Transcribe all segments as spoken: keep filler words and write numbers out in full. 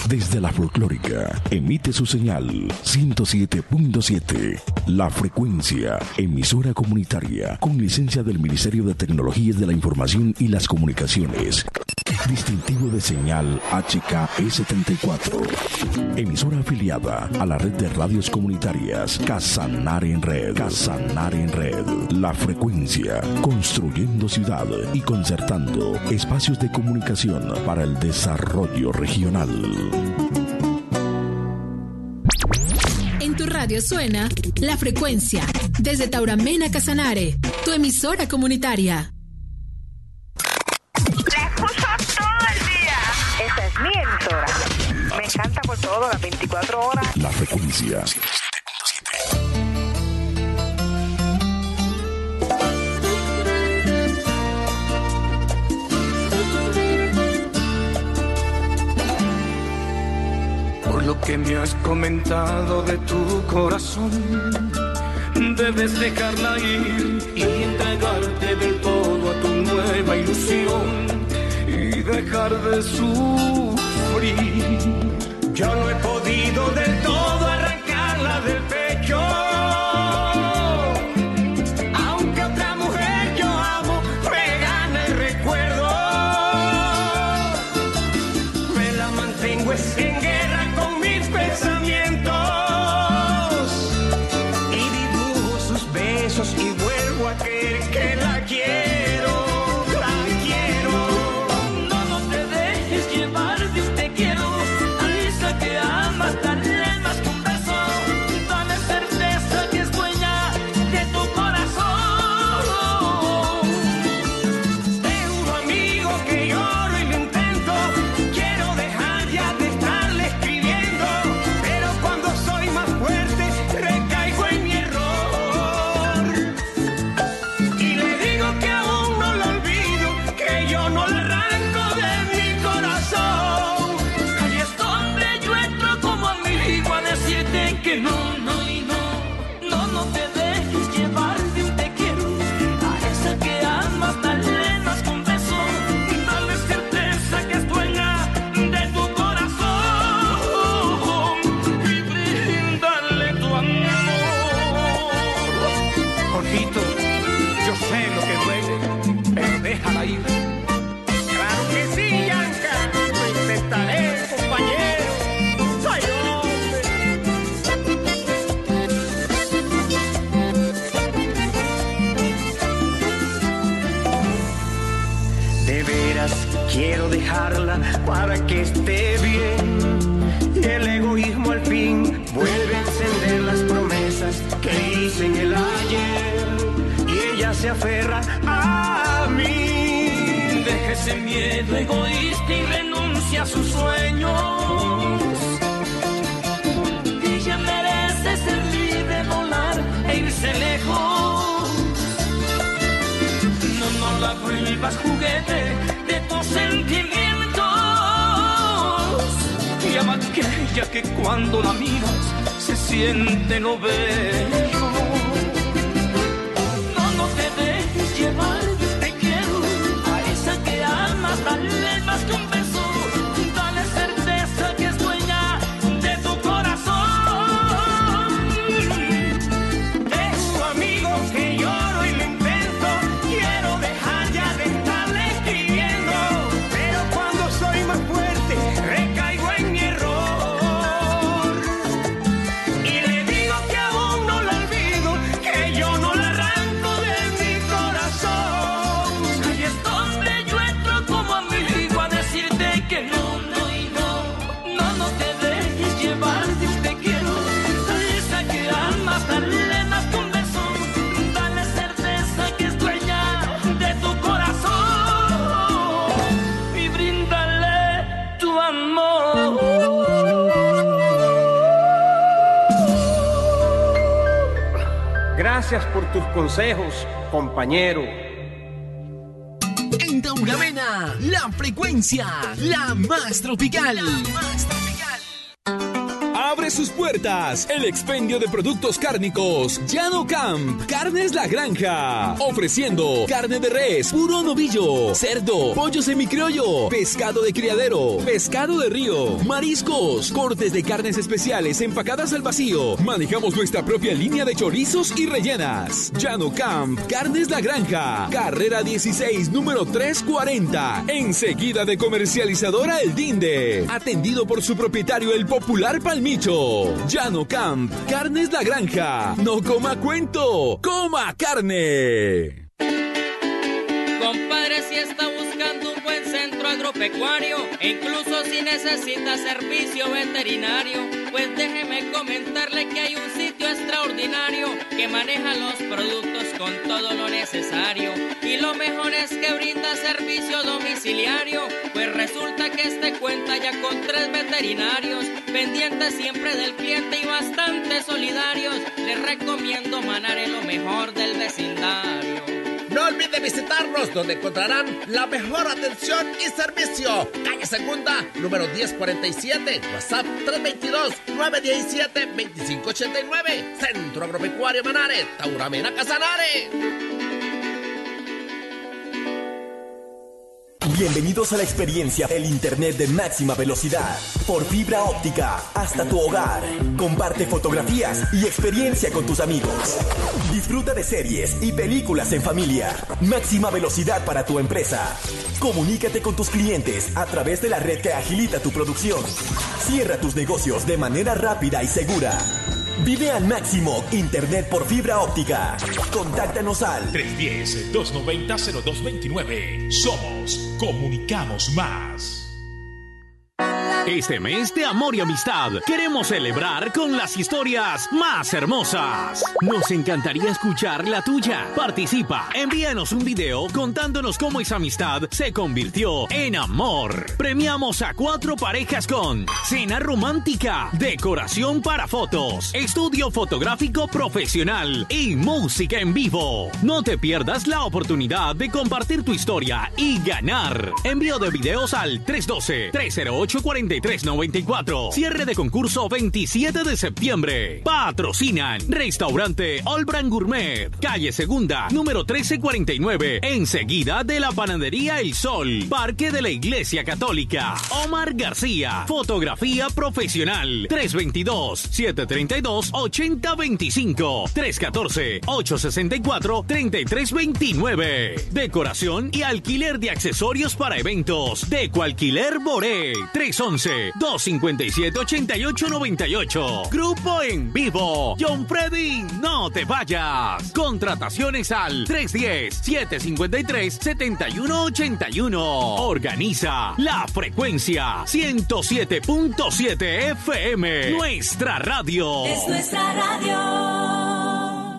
Desde la folclórica, emite su señal ciento siete punto siete. La Frecuencia, emisora comunitaria con licencia del Ministerio de Tecnologías de la Información y las Comunicaciones. Distintivo de señal H K E setenta y cuatro. Emisora afiliada a la red de radios comunitarias Casanare en Red. Casanare en Red. La Frecuencia, construyendo ciudad y concertando espacios de comunicación para el desarrollo regional. En tu radio suena La Frecuencia, desde Tauramena, Casanare, tu emisora comunitaria. La escucho todo el día. Esa es mi emisora. Me encanta por todo, las veinticuatro horas. La Frecuencia. Por lo que me has comentado de tu corazón, debes dejarla ir y entregarte del todo a tu nueva ilusión y dejar de sufrir. Yo no he podido del todo arrancarla del pecho, aunque otra mujer yo amo me gana el recuerdo. Me la mantengo en guerra con mis pensamientos y dibujo sus besos y vuelvo a creer que la quiero, la quiero. No, no te dejes llevar de un te quiero, a esa que amas, dale más que un beso, dale certeza que es dueña de tu corazón. Tengo amigo que lloro y lo intento, quiero dejar ya de estarle escribiendo, pero cuando soy más fuerte recaigo en mi error. Y le digo que aún no lo olvido, que yo no lo arranco de mi corazón. Ahí es donde yo entro como amigo a decirte que no, no y no, no, no te dejes llevar de un te quiero, a esa que amas, dale más que un beso, dale certeza que es dueña de tu corazón y bríndale tu amor. Jorgito, yo sé lo que duele, pero déjala ir. Claro que sí, Yanka, lo intentaré, compañero. Soy hombre. De veras quiero dejarla para que esté bien. Y el egoísmo al fin vuelve a encender las promesas que hice en el ayer. Y ella se aferra a mí. Deja ese miedo egoísta y renuncia a sus sueños. Ella merece ser libre, volar e irse lejos. No, no la vuelvas juguete de tus sentimientos. Y ama aquella que cuando la miras se siente lo bello. No, no te dejes llevar, te quiero, a esa que amas, dale más que un beso, dale certeza que es dueña de tu corazón. Es tu amigo que lloro y lo intento, quiero dejar ya de estarle escribiendo, pero cuando soy más fuerte recaigo en mi error. Y le digo que aún no la olvido, que yo no la arranco de mi corazón. Ahí es donde yo entro como amigo a decirte que no, no y no, no, no te dejes llevar de un te quiero, a esa que amas, dale más que un beso, dale certeza que es dueña de tu corazón y bríndale tu amor. Gracias por tus consejos, compañero. En Tauramena, La Frecuencia, la más tropical. La más tropical. abre sus puertas el expendio de productos cárnicos Llano Camp, Carnes La Granja, ofreciendo carne de res, puro novillo, cerdo, pollo semicriollo, pescado de criadero, pescado de río, mariscos, cortes de carnes especiales empacadas al vacío. Manejamos nuestra propia línea de chorizos y rellenas. Llano Camp, Carnes La Granja, carrera dieciséis, número trescientos cuarenta, enseguida de Comercializadora El Dinde, atendido por su propietario el popular Palmicho. Llano Camp, Carnes La Granja, no coma cuento, coma carne. Compadre, si está buscando un buen centro agropecuario e incluso si necesita servicio veterinario, pues déjeme comentarle que hay un sitio extraordinario que maneja los productos con todo lo necesario, y lo mejor es que brinda servicio domiciliario, pues resulta que este cuenta ya con tres veterinarios pendientes siempre del cliente y bastante solidarios. Les recomiendo Manare, lo mejor del vecindario. No olvide visitarnos, donde encontrarán la mejor atención y servicio. Calle Segunda, número diez cuarenta y siete, WhatsApp tres dos dos, nueve uno siete, dos cinco ocho nueve. Centro Agropecuario Manare, Tauramena, Casanare. Bienvenidos a la experiencia del Internet de máxima velocidad, por fibra óptica, hasta tu hogar. Comparte fotografías y experiencia con tus amigos. Disfruta de series y películas en familia. Máxima velocidad para tu empresa. Comunícate con tus clientes a través de la red que agilita tu producción. Cierra tus negocios de manera rápida y segura. Vive al máximo Internet por fibra óptica. Contáctanos al tres uno cero, dos nueve cero, cero dos dos nueve. Somos Comunicamos Más. Este mes de amor y amistad queremos celebrar con las historias más hermosas. Nos encantaría escuchar la tuya. Participa, envíanos un video contándonos cómo esa amistad se convirtió en amor. Premiamos a cuatro parejas con cena romántica, decoración para fotos, estudio fotográfico profesional y música en vivo. No te pierdas la oportunidad de compartir tu historia y ganar. Envío de videos al tres uno dos, tres cero ocho, cuatro tres nueve cuatro. Cierre de concurso veintisiete de septiembre. Patrocinan Restaurante Olbran Gourmet, calle Segunda, número trece cuarenta y nueve, enseguida de la Panadería El Sol, Parque de la Iglesia Católica. Omar García, fotografía profesional. tres dos dos, siete tres dos, ocho cero dos cinco, tres uno cuatro, ocho seis cuatro, tres tres dos nueve. Decoración y alquiler de accesorios para eventos. Decoalquiler Boré, tres uno uno, dos cinco siete, ocho ocho nueve ocho. Grupo en vivo. John Freddy, no te vayas. Contrataciones al tres uno cero, siete cinco tres, siete uno ocho uno. Organiza La Frecuencia ciento siete punto siete F M. Nuestra radio. Es nuestra radio.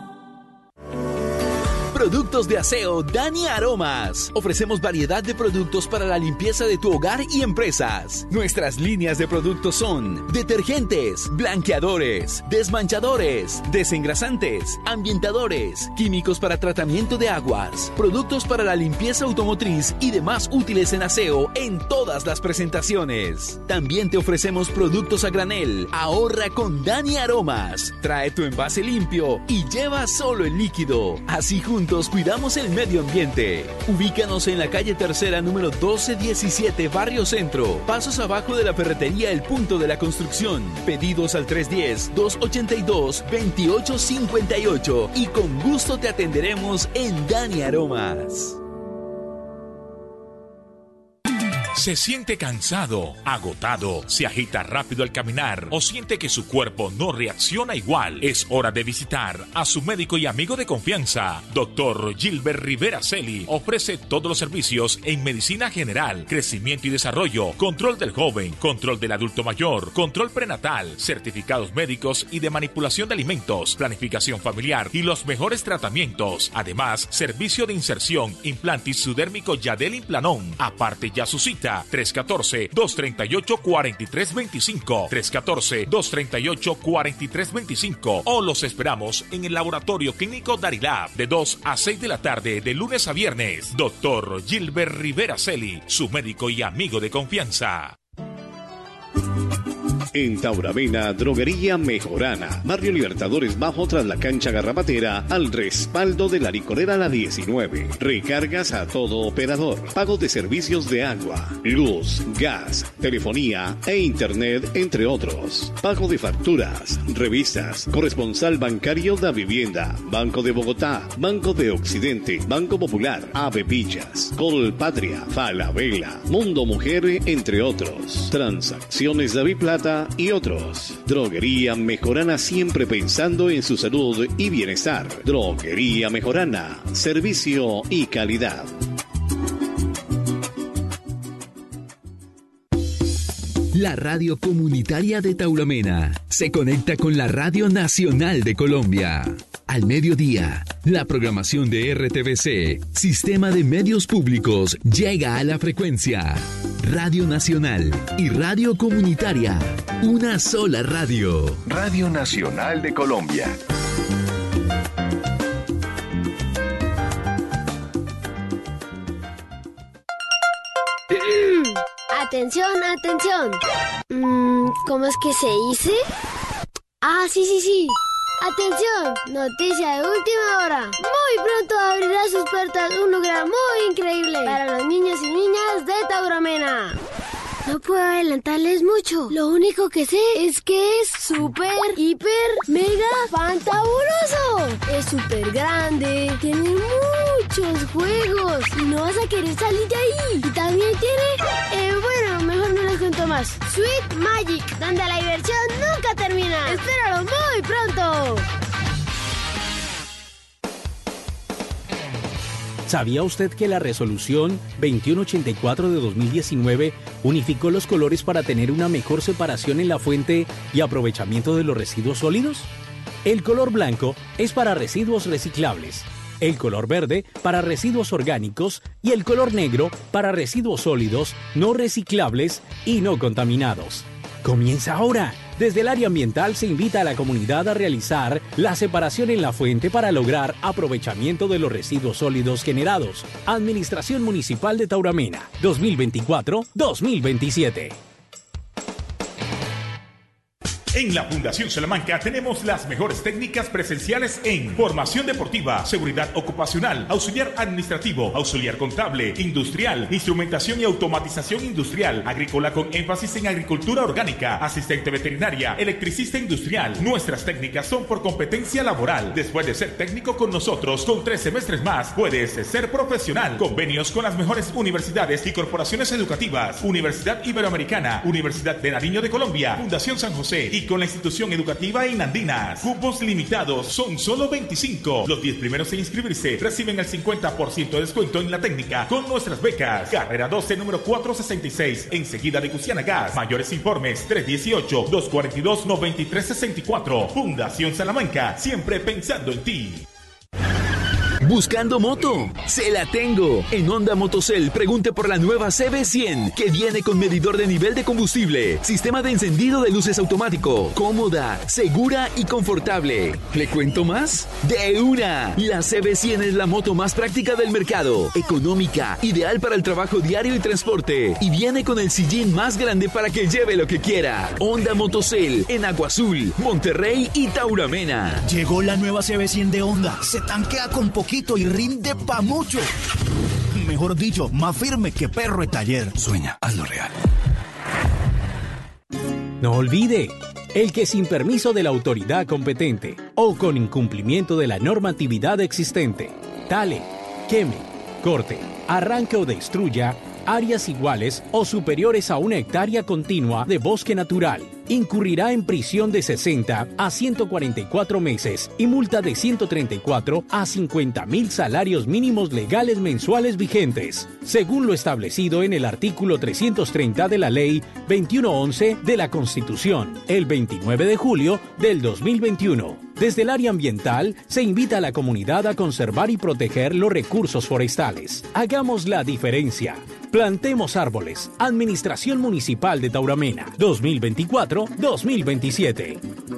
Productos de aseo Dani Aromas. Ofrecemos variedad de productos para la limpieza de tu hogar y empresas. Nuestras líneas de productos son detergentes, blanqueadores, desmanchadores, desengrasantes, ambientadores, químicos para tratamiento de aguas, productos para la limpieza automotriz y demás útiles en aseo en todas las presentaciones. También te ofrecemos productos a granel. Ahorra con Dani Aromas. Trae tu envase limpio y lleva solo el líquido. Así juntos cuidamos el medio ambiente. Ubícanos en la calle Tercera, número doce diecisiete, Barrio Centro. Pasos abajo de la ferretería El Punto de la Construcción. Pedidos al tres uno cero, dos ocho dos, dos ocho cinco ocho y con gusto te atenderemos en Dani Aromas. Se siente cansado, agotado, se agita rápido al caminar o siente que su cuerpo no reacciona igual. Es hora de visitar a su médico y amigo de confianza. Doctor Gilbert Rivera Celi ofrece todos los servicios en medicina general, crecimiento y desarrollo, control del joven, control del adulto mayor, control prenatal, certificados médicos y de manipulación de alimentos, planificación familiar y los mejores tratamientos. Además, servicio de inserción, implante subdérmico Yadel Implanón. Aparte ya su cita tres uno cuatro, dos tres ocho, cuatro tres dos cinco, tres uno cuatro, dos tres ocho, cuatro tres dos cinco o los esperamos en el Laboratorio Clínico Darilab de dos a seis de la tarde de lunes a viernes. Doctor Gilbert Rivera Celi, su médico y amigo de confianza. En Tauravena, Droguería Mejorana, Barrio Libertadores Bajo tras la cancha Garrabatera, al respaldo de la licorera La diecinueve. Recargas a todo operador, pago de servicios de agua, luz, gas, telefonía e internet, entre otros. Pago de facturas, revistas, corresponsal bancario da vivienda, Banco de Bogotá, Banco de Occidente, Banco Popular, Ave Villas, Colpatria, Falabella, Mundo Mujer, entre otros. Transacciones David Plata y otros. Droguería Mejorana, siempre pensando en su salud y bienestar. Droguería Mejorana, servicio y calidad. La radio comunitaria de Tauramena se conecta con la Radio Nacional de Colombia. Al mediodía, la programación de R T V C, Sistema de Medios Públicos, llega a la frecuencia. Radio Nacional y Radio Comunitaria, una sola radio. Radio Nacional de Colombia. Atención, atención. Mm, ¿Cómo es que se dice? Ah, sí, sí, sí. Atención, noticia de última hora. Muy pronto abrirá sus puertas un lugar muy increíble para los niños y niñas de Tauramena. No puedo adelantarles mucho. Lo único que sé es que es súper, hiper, mega fantabuloso. Es súper grande, tiene muchos juegos y no vas a querer salir de ahí. Y también tiene, eh, bueno, mejor no les cuento más. Sweet Magic, donde la diversión nunca termina. Espéralo muy pronto. ¿Sabía usted que la resolución veintiuno ochenta y cuatro de dos mil diecinueve unificó los colores para tener una mejor separación en la fuente y aprovechamiento de los residuos sólidos? El color blanco es para residuos reciclables, el color verde para residuos orgánicos y el color negro para residuos sólidos, no reciclables y no contaminados. ¡Comienza ahora! Desde el área ambiental se invita a la comunidad a realizar la separación en la fuente para lograr aprovechamiento de los residuos sólidos generados. Administración Municipal de Tauramena, dos mil veinticuatro a dos mil veintisiete. En la Fundación Salamanca tenemos las mejores técnicas presenciales en formación deportiva, seguridad ocupacional, auxiliar administrativo, auxiliar contable, industrial, instrumentación y automatización industrial, agrícola con énfasis en agricultura orgánica, asistente veterinaria, electricista industrial. Nuestras técnicas son por competencia laboral. Después de ser técnico con nosotros, con tres semestres más, puedes ser profesional. Convenios con las mejores universidades y corporaciones educativas. Universidad Iberoamericana, Universidad de Nariño de Colombia, Fundación San José y con la institución educativa Inandinas. Cupos limitados, son solo veinticinco. Los diez primeros en inscribirse reciben el cincuenta por ciento de descuento en la técnica con nuestras becas. Carrera doce, número cuatrocientos sesenta y seis, enseguida de Gusiana Gas. Mayores informes tres uno ocho, dos cuatro dos, nueve tres seis cuatro. Fundación Salamanca, siempre pensando en ti. ¿Buscando moto? ¡Se la tengo! En Honda Motocel pregunte por la nueva C B cien, que viene con medidor de nivel de combustible, sistema de encendido de luces automático, cómoda, segura y confortable. ¿Le cuento más? ¡De una! La C B cien es la moto más práctica del mercado, económica, ideal para el trabajo diario y transporte, y viene con el sillín más grande para que lleve lo que quiera. Honda Motocel, en Agua Azul, Monterrey y Tauramena. Llegó la nueva C B cien de Honda. Se tanquea con poquito y rinde pa' mucho. Mejor dicho, más firme que perro de taller. Sueña, hazlo real. No olvide, el que sin permiso de la autoridad competente o con incumplimiento de la normatividad existente, tale, queme, corte, arranque o destruya áreas iguales o superiores a una hectárea continua de bosque natural, incurrirá en prisión de sesenta a ciento cuarenta y cuatro meses y multa de ciento treinta y cuatro a cincuenta mil salarios mínimos legales mensuales vigentes, según lo establecido en el artículo trescientos treinta de la Ley veintiuno once de la Constitución, el veintinueve de julio del dos mil veintiuno. Desde el área ambiental, se invita a la comunidad a conservar y proteger los recursos forestales. Hagamos la diferencia. Plantemos árboles. Administración Municipal de Tauramena, dos mil veinticuatro a dos mil veintisiete.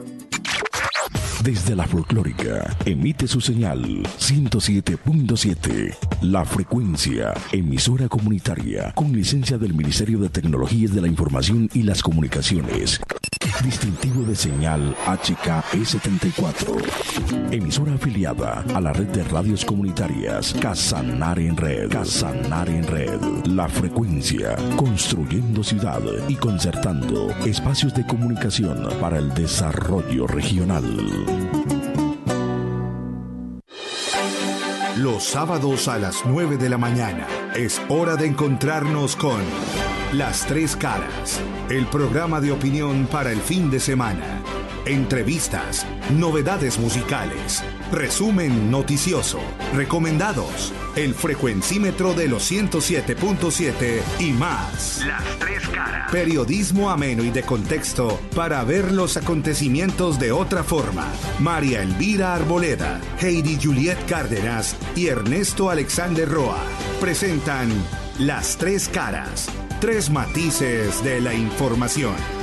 Desde la folclórica, emite su señal ciento siete punto siete. La Frecuencia, emisora comunitaria, con licencia del Ministerio de Tecnologías de la Información y las Comunicaciones. distintivo de señal H K E setenta y cuatro. Emisora afiliada a la red de radios comunitarias Casanare en Red. Casanare en Red. La frecuencia, construyendo ciudad y concertando espacios de comunicación para el desarrollo regional. Los sábados a las nueve de la mañana es hora de encontrarnos con Las Tres Caras, el programa de opinión para el fin de semana. Entrevistas, novedades musicales, resumen noticioso, recomendados, el frecuencímetro de los ciento siete punto siete y más. Las Tres Caras. Periodismo ameno y de contexto para ver los acontecimientos de otra forma. María Elvira Arboleda, Heidi Juliet Cárdenas y Ernesto Alexander Roa presentan Las Tres Caras, tres matices de la información.